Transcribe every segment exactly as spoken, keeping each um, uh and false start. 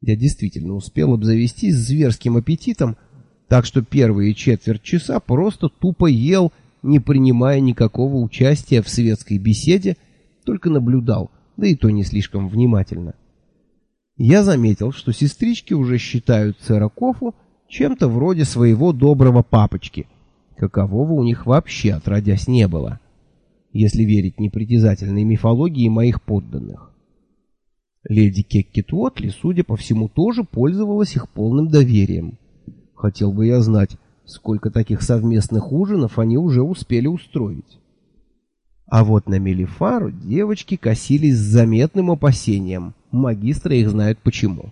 Я действительно успел обзавестись зверским аппетитом, так что первые четверть часа просто тупо ел, не принимая никакого участия в светской беседе, только наблюдал, да и то не слишком внимательно. Я заметил, что сестрички уже считают сэра Кофу чем-то вроде своего доброго папочки, какового у них вообще отродясь не было, если верить непритязательной мифологии моих подданных. Леди Кеккет-Уотли, судя по всему, тоже пользовалась их полным доверием. Хотел бы я знать, сколько таких совместных ужинов они уже успели устроить. А вот на Мелифару девочки косились с заметным опасением. Магистры их знают почему.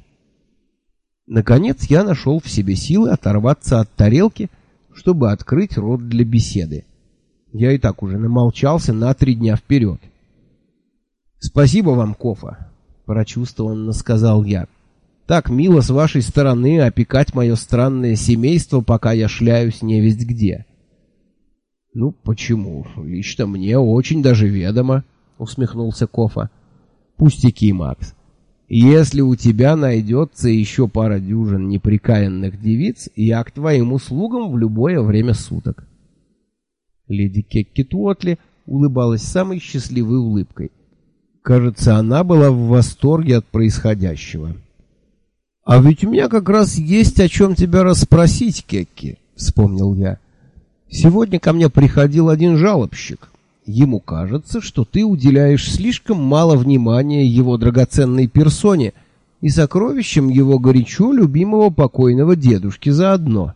Наконец я нашел в себе силы оторваться от тарелки, чтобы открыть рот для беседы. Я и так уже намолчался на три дня вперед. «Спасибо вам, Кофа», — прочувствованно сказал я. «Так мило с вашей стороны опекать мое странное семейство, пока я шляюсь невесть где». «Ну, почему? Лично мне очень даже ведомо», — усмехнулся Кофа. «Пустяки, Макс. Если у тебя найдется еще пара дюжин неприкаянных девиц, я к твоим услугам в любое время суток». Леди Кеккет-Уотли улыбалась самой счастливой улыбкой. Кажется, она была в восторге от происходящего. «А ведь у меня как раз есть о чем тебя расспросить, Кекки», — вспомнил я. «Сегодня ко мне приходил один жалобщик. Ему кажется, что ты уделяешь слишком мало внимания его драгоценной персоне и сокровищам его горячо любимого покойного дедушки заодно».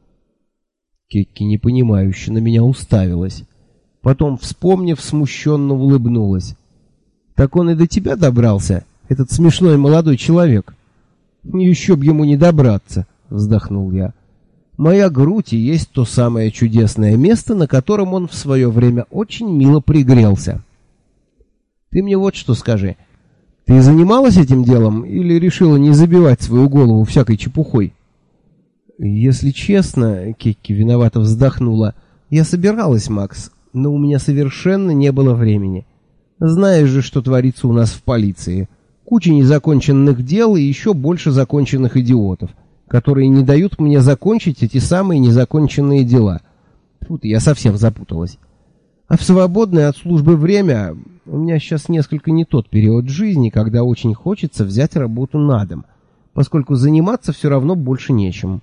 Кекки непонимающе на меня уставилась. Потом, вспомнив, смущенно улыбнулась. «Так он и до тебя добрался, этот смешной молодой человек?» «Еще б ему не добраться», — вздохнул я. «Моя грудь и есть то самое чудесное место, на котором он в свое время очень мило пригрелся. Ты мне вот что скажи. Ты занималась этим делом или решила не забивать свою голову всякой чепухой?» «Если честно», — Кекки виновато вздохнула, — «я собиралась, Макс, но у меня совершенно не было времени. Знаешь же, что творится у нас в полиции. Куча незаконченных дел и еще больше законченных идиотов, которые не дают мне закончить эти самые незаконченные дела. Тут я совсем запуталась. А в свободное от службы время у меня сейчас несколько не тот период жизни, когда очень хочется взять работу на дом, поскольку заниматься все равно больше нечем».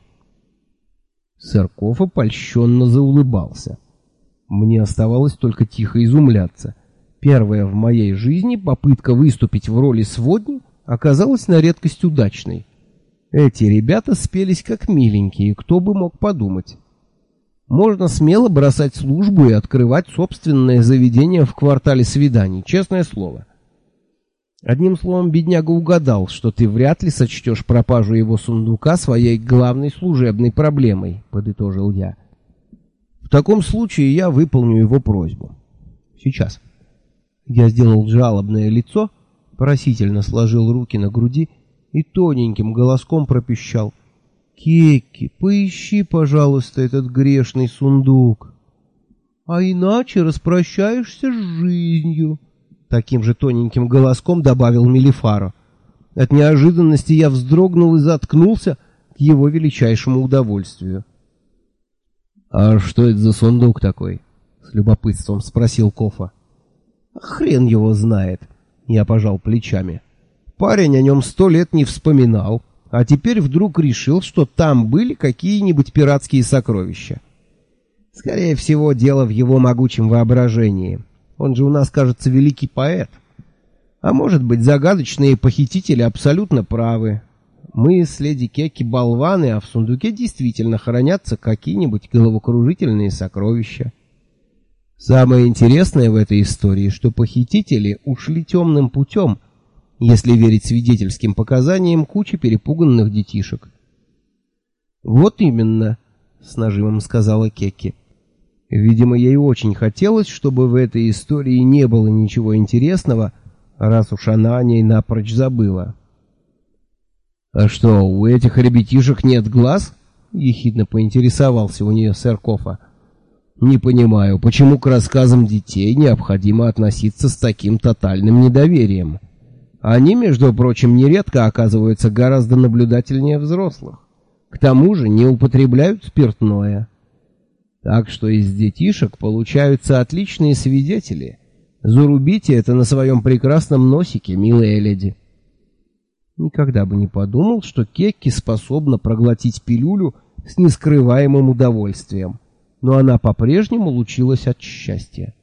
Сэр Кофа польщенно заулыбался. Мне оставалось только тихо изумляться. Первая в моей жизни попытка выступить в роли сводни оказалась на редкость удачной. Эти ребята спелись как миленькие, кто бы мог подумать. Можно смело бросать службу и открывать собственное заведение в квартале свиданий, честное слово. Одним словом, бедняга угадал, что ты вряд ли сочтешь пропажу его сундука своей главной служебной проблемой, подытожил я. В таком случае я выполню его просьбу. Сейчас. Я сделал жалобное лицо, просительно сложил руки на груди и тоненьким голоском пропищал: «Кекки, поищи, пожалуйста, этот грешный сундук, а иначе распрощаешься с жизнью». Таким же тоненьким голоском добавил Мелифаро. От неожиданности я вздрогнул и заткнулся к его величайшему удовольствию. «А что это за сундук такой?» — с любопытством спросил Кофа. «Хрен его знает», — я пожал плечами. «Парень о нем сто лет не вспоминал, а теперь вдруг решил, что там были какие-нибудь пиратские сокровища. Скорее всего, дело в его могучем воображении. Он же у нас, кажется, великий поэт. А может быть, загадочные похитители абсолютно правы. Мы с леди Кекки болваны, а в сундуке действительно хранятся какие-нибудь головокружительные сокровища. Самое интересное в этой истории, что похитители ушли темным путем, если верить свидетельским показаниям кучи перепуганных детишек». «Вот именно», — с нажимом сказала Кекки. Видимо, ей очень хотелось, чтобы в этой истории не было ничего интересного, раз уж она о ней напрочь забыла. «А что, у этих ребятишек нет глаз?» — ехидно поинтересовался у нее сэр Кофа. «Не понимаю, почему к рассказам детей необходимо относиться с таким тотальным недоверием. Они, между прочим, нередко оказываются гораздо наблюдательнее взрослых. К тому же не употребляют спиртное. Так что из детишек получаются отличные свидетели. Зарубите это на своем прекрасном носике, милая леди. Никогда бы не подумал, что Кекки способна проглотить пилюлю с нескрываемым удовольствием, но она по-прежнему лучилась от счастья.